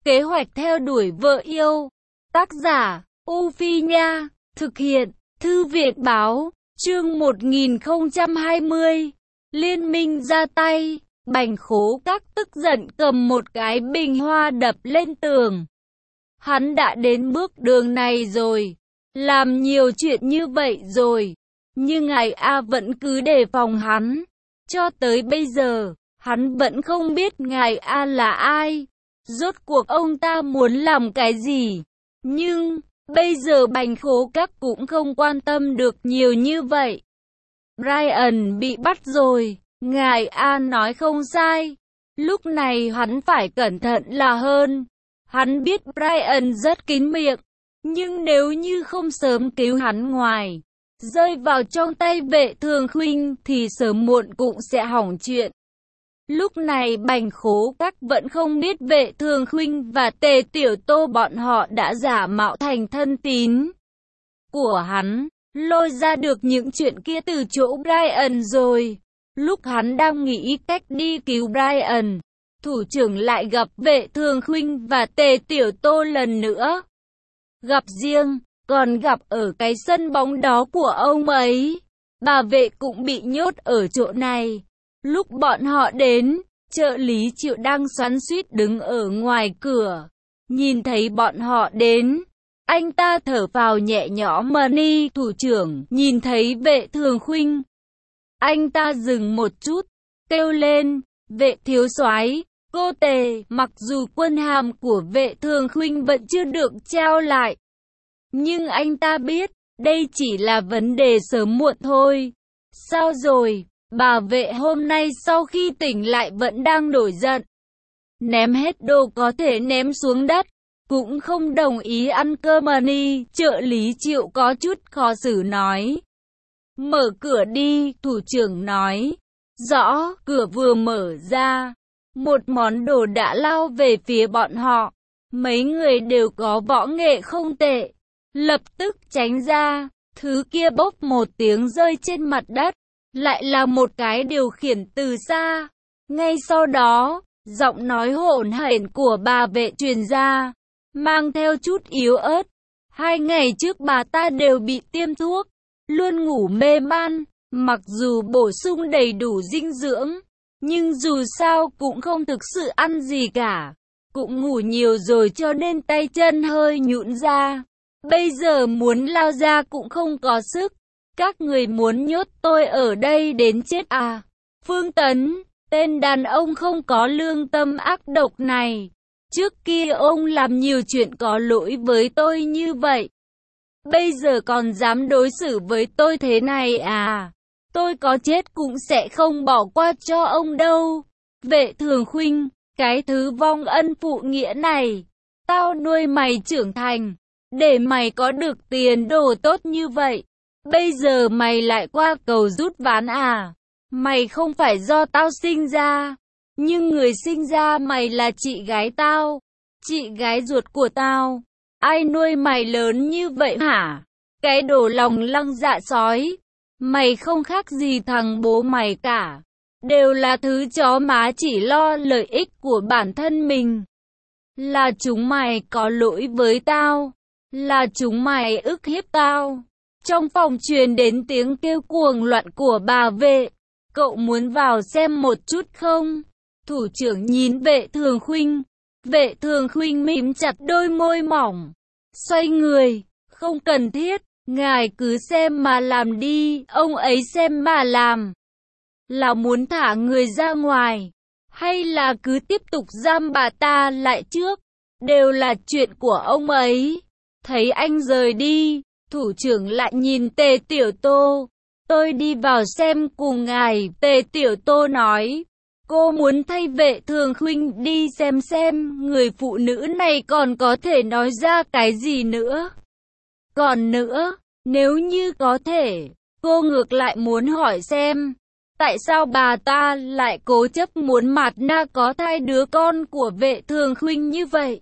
Kế hoạch theo đuổi vợ yêu. Tác giả, U Phi Nha. Thực hiện, Thư viện Báo. Chương 1020. Liên minh ra tay. Bành Khố Các tức giận cầm một cái bình hoa đập lên tường. Hắn đã đến bước đường này rồi. Làm nhiều chuyện như vậy rồi. Nhưng ngài A vẫn cứ đề phòng hắn. Cho tới bây giờ, hắn vẫn không biết ngài A là ai. Rốt cuộc ông ta muốn làm cái gì. Nhưng, bây giờ Bành Khố Các cũng không quan tâm được nhiều như vậy. Brian bị bắt rồi. Ngài A nói không sai. Lúc này hắn phải cẩn thận là hơn. Hắn biết Brian rất kín miệng. Nhưng nếu như không sớm cứu hắn ngoài rơi vào trong tay Vệ Thường Khuynh thì sớm muộn cũng sẽ hỏng chuyện. Lúc này Bành Khố Các vẫn không biết Vệ Thường Khuynh và Tề Tiểu Tô bọn họ đã giả mạo thành thân tín của hắn, lôi ra được những chuyện kia từ chỗ Brian rồi. Lúc hắn đang nghĩ cách đi cứu Brian, thủ trưởng lại gặp Vệ Thường Khuynh và Tề Tiểu Tô lần nữa. Gặp riêng, còn gặp ở cái sân bóng đó của ông ấy. Bà Vệ cũng bị nhốt ở chỗ này. Lúc bọn họ đến, trợ lý Triệu đang xoắn xuýt đứng ở ngoài cửa. Nhìn thấy bọn họ đến, anh ta thở phào nhẹ nhõm. Money thủ trưởng nhìn thấy Vệ Thường Khuynh, anh ta dừng một chút, kêu lên, Vệ thiếu soái, cô Tề. Mặc dù quân hàm của Vệ Thường Khuynh vẫn chưa được trao lại, nhưng anh ta biết, đây chỉ là vấn đề sớm muộn thôi. Sao rồi? Bà Vệ hôm nay sau khi tỉnh lại vẫn đang nổi giận. Ném hết đồ có thể ném xuống đất. Cũng không đồng ý ăn cơm. Money, trợ lý Triệu có chút khó xử nói. Mở cửa đi, thủ trưởng nói. Rõ, cửa vừa mở ra. Một món đồ đã lao về phía bọn họ. Mấy người đều có võ nghệ không tệ. Lập tức tránh ra. Thứ kia bốc một tiếng rơi trên mặt đất. Lại là một cái điều khiển từ xa. Ngay sau đó, giọng nói hỗn hển của bà Vệ truyền ra, mang theo chút yếu ớt. 2 ngày trước bà ta đều bị tiêm thuốc, luôn ngủ mê man. Mặc dù bổ sung đầy đủ dinh dưỡng, nhưng dù sao cũng không thực sự ăn gì cả. Cũng ngủ nhiều rồi cho nên tay chân hơi nhũn ra. Bây giờ muốn lao ra cũng không có sức. Các người muốn nhốt tôi ở đây đến chết à? Phương Tấn, tên đàn ông không có lương tâm ác độc này. Trước kia ông làm nhiều chuyện có lỗi với tôi như vậy. Bây giờ còn dám đối xử với tôi thế này à? Tôi có chết cũng sẽ không bỏ qua cho ông đâu. Vệ Thường Khuynh, cái thứ vong ân phụ nghĩa này. Tao nuôi mày trưởng thành, để mày có được tiền đồ tốt như vậy. Bây giờ mày lại qua cầu rút ván à? Mày không phải do tao sinh ra, nhưng người sinh ra mày là chị gái tao, chị gái ruột của tao. Ai nuôi mày lớn như vậy hả? Cái đồ lòng lăng dạ sói. Mày không khác gì thằng bố mày cả. Đều là thứ chó má chỉ lo lợi ích của bản thân mình. Là chúng mày có lỗi với tao. Là chúng mày ức hiếp tao. Trong phòng truyền đến tiếng kêu cuồng loạn của bà Vệ. Cậu muốn vào xem một chút không? Thủ trưởng nhìn Vệ Thường Khuynh. Vệ Thường Khuynh mím chặt đôi môi mỏng. Xoay người. Không cần thiết. Ngài cứ xem mà làm đi. Ông ấy xem mà làm. Là muốn thả người ra ngoài, hay là cứ tiếp tục giam bà ta lại trước? Đều là chuyện của ông ấy. Thấy anh rời đi, thủ trưởng lại nhìn Tề Tiểu Tô. Tôi đi vào xem cùng ngài. Tề Tiểu Tô nói. Cô muốn thay Vệ Thường Khuynh đi xem người phụ nữ này còn có thể nói ra cái gì nữa. Còn nữa, nếu như có thể, cô ngược lại muốn hỏi xem, tại sao bà ta lại cố chấp muốn Mạt Na có thai đứa con của Vệ Thường Khuynh như vậy?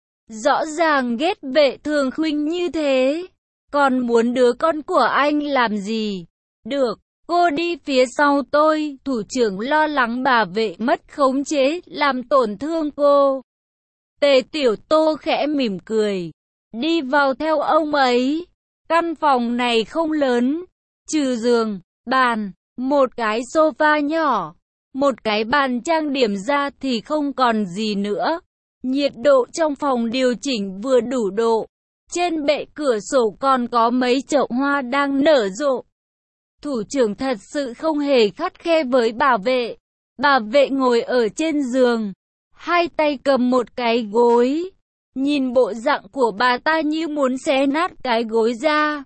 Rõ ràng ghét Vệ Thường Khuynh như thế, còn muốn đứa con của anh làm gì? Được, cô đi phía sau tôi. Thủ trưởng lo lắng bà Vệ mất khống chế, làm tổn thương cô. Tề Tiểu Tô khẽ mỉm cười, đi vào theo ông ấy. Căn phòng này không lớn, trừ giường, bàn, một cái sofa nhỏ, một cái bàn trang điểm ra thì không còn gì nữa. Nhiệt độ trong phòng điều chỉnh vừa đủ độ. Trên bệ cửa sổ còn có mấy chậu hoa đang nở rộ. Thủ trưởng thật sự không hề khắt khe với bà vệ. Bà vệ ngồi ở trên giường, hai tay cầm một cái gối. Nhìn bộ dạng của bà ta như muốn xé nát cái gối ra.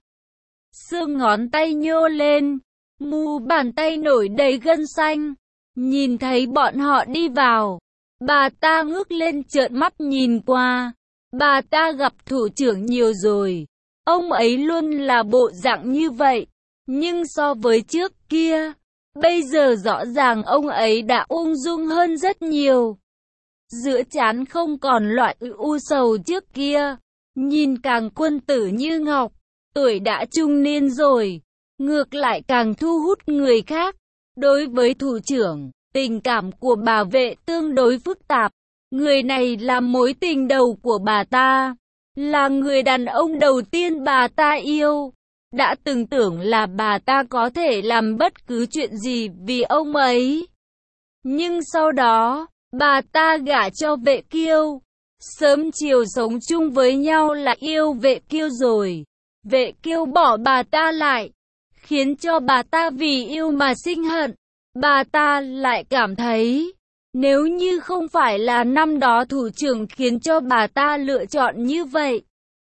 Xương ngón tay nhô lên, mu bàn tay nổi đầy gân xanh. Nhìn thấy bọn họ đi vào, bà ta ngước lên trợn mắt nhìn qua. Bà ta gặp thủ trưởng nhiều rồi, ông ấy luôn là bộ dạng như vậy. Nhưng so với trước kia, bây giờ rõ ràng ông ấy đã ung dung hơn rất nhiều. Giữa trán không còn loại u sầu trước kia, nhìn càng quân tử như ngọc. Tuổi đã trung niên rồi, ngược lại càng thu hút người khác. Đối với thủ trưởng, tình cảm của bà vệ tương đối phức tạp. Người này là mối tình đầu của bà ta, là người đàn ông đầu tiên bà ta yêu. Đã từng tưởng là bà ta có thể làm bất cứ chuyện gì vì ông ấy. Nhưng sau đó, bà ta gả cho Vệ Kiêu. Sớm chiều sống chung với nhau là yêu Vệ Kiêu rồi. Vệ Kiêu bỏ bà ta lại, khiến cho bà ta vì yêu mà sinh hận. Bà ta lại cảm thấy, nếu như không phải là năm đó thủ trưởng khiến cho bà ta lựa chọn như vậy,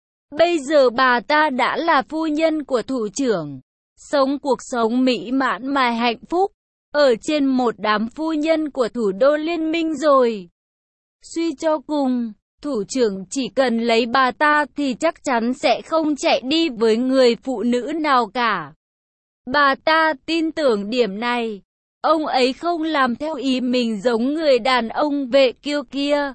bây giờ bà ta đã là phu nhân của thủ trưởng, sống cuộc sống mỹ mãn mà hạnh phúc, ở trên một đám phu nhân của thủ đô liên minh rồi. Suy cho cùng, thủ trưởng chỉ cần lấy bà ta thì chắc chắn sẽ không chạy đi với người phụ nữ nào cả. Bà ta tin tưởng điểm này. Ông ấy không làm theo ý mình giống người đàn ông Vệ Kiêu kia.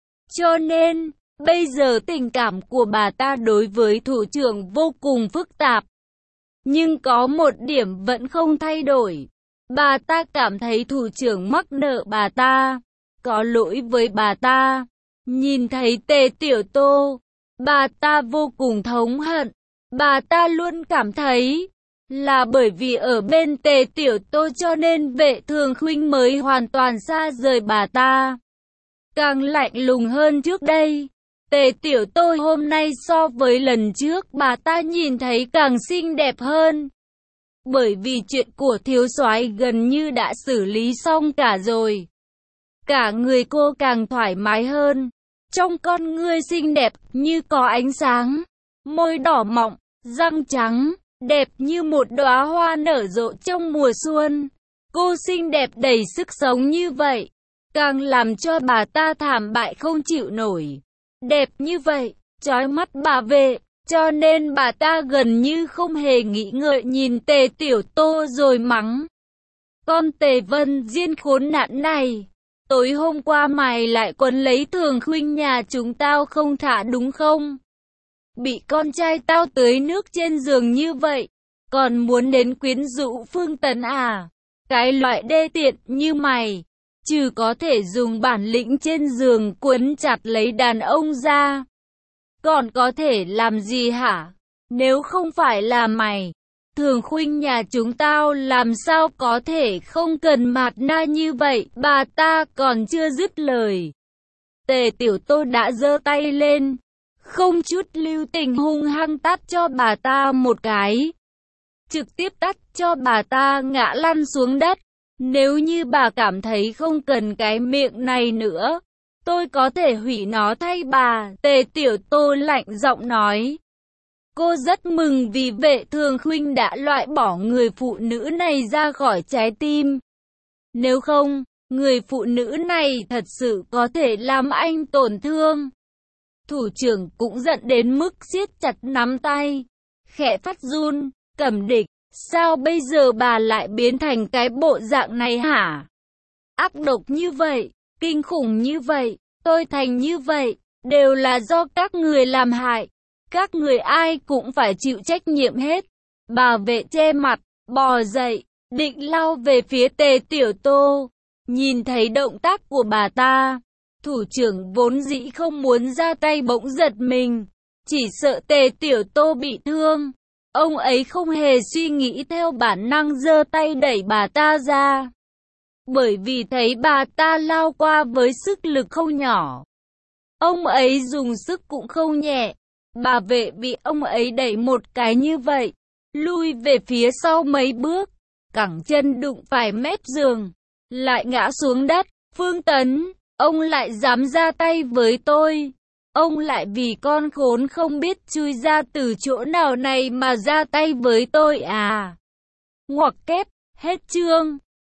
Cho nên, bây giờ tình cảm của bà ta đối với thủ trưởng vô cùng phức tạp. Nhưng có một điểm vẫn không thay đổi. Bà ta cảm thấy thủ trưởng mắc nợ bà ta, có lỗi với bà ta. Nhìn thấy Tề Tiểu Tô, bà ta vô cùng thống hận. Bà ta luôn cảm thấy là bởi vì ở bên Tề Tiểu Tô cho nên Vệ Thường Khuynh mới hoàn toàn xa rời bà ta. Càng lạnh lùng hơn trước đây. Tề Tiểu Tô hôm nay so với lần trước bà ta nhìn thấy càng xinh đẹp hơn. Bởi vì chuyện của thiếu soái gần như đã xử lý xong cả rồi. Cả người cô càng thoải mái hơn. Trong con ngươi xinh đẹp như có ánh sáng. Môi đỏ mọng, răng trắng, đẹp như một đóa hoa nở rộ trong mùa xuân. Cô xinh đẹp đầy sức sống như vậy, càng làm cho bà ta thảm bại không chịu nổi. Đẹp như vậy, chói mắt bà vệ, cho nên bà ta gần như không hề nghĩ ngợi nhìn Tề Tiểu Tô rồi mắng. Con Tề Vân Diên khốn nạn này, tối hôm qua mày lại quấn lấy Thường Khuynh nhà chúng tao không thả đúng không? Bị con trai tao tưới nước trên giường như vậy, còn muốn đến quyến rũ Phương Tấn à? Cái loại đê tiện như mày, trừ có thể dùng bản lĩnh trên giường quấn chặt lấy đàn ông ra, còn có thể làm gì hả? Nếu không phải là mày, Thường Khuynh nhà chúng tao làm sao có thể không cần mạt na như vậy? Bà ta còn chưa dứt lời, Tề Tiểu Tô đã giơ tay lên, không chút lưu tình hung hăng tát cho bà ta một cái. Trực tiếp tát cho bà ta ngã lăn xuống đất. Nếu như bà cảm thấy không cần cái miệng này nữa, tôi có thể hủy nó thay bà. Tề Tiểu Tô lạnh giọng nói. Cô rất mừng vì Vệ Thường Khuynh đã loại bỏ người phụ nữ này ra khỏi trái tim. Nếu không, người phụ nữ này thật sự có thể làm anh tổn thương. Thủ trưởng cũng giận đến mức siết chặt nắm tay, khẽ phát run. Cẩm Địch, sao bây giờ bà lại biến thành cái bộ dạng này hả? Ác độc như vậy, kinh khủng như vậy, tôi thành như vậy, đều là do các người làm hại. Các người ai cũng phải chịu trách nhiệm hết. Bà vệ che mặt, bò dậy, định lao về phía Tề Tiểu Tô. Nhìn thấy động tác của bà ta, Thủ trưởng vốn dĩ không muốn ra tay bỗng giật mình, chỉ sợ Tề Tiểu Tô bị thương. Ông ấy không hề suy nghĩ, theo bản năng giơ tay đẩy bà ta ra. Bởi vì thấy bà ta lao qua với sức lực không nhỏ. Ông ấy dùng sức cũng không nhẹ. Bà vệ bị ông ấy đẩy một cái như vậy, lui về phía sau mấy bước, cẳng chân đụng phải mép giường, lại ngã xuống đất. Phương Tấn, ông lại dám ra tay với tôi. Ông lại vì con khốn không biết chui ra từ chỗ nào này mà ra tay với tôi à? Ngoặc kép, hết chương.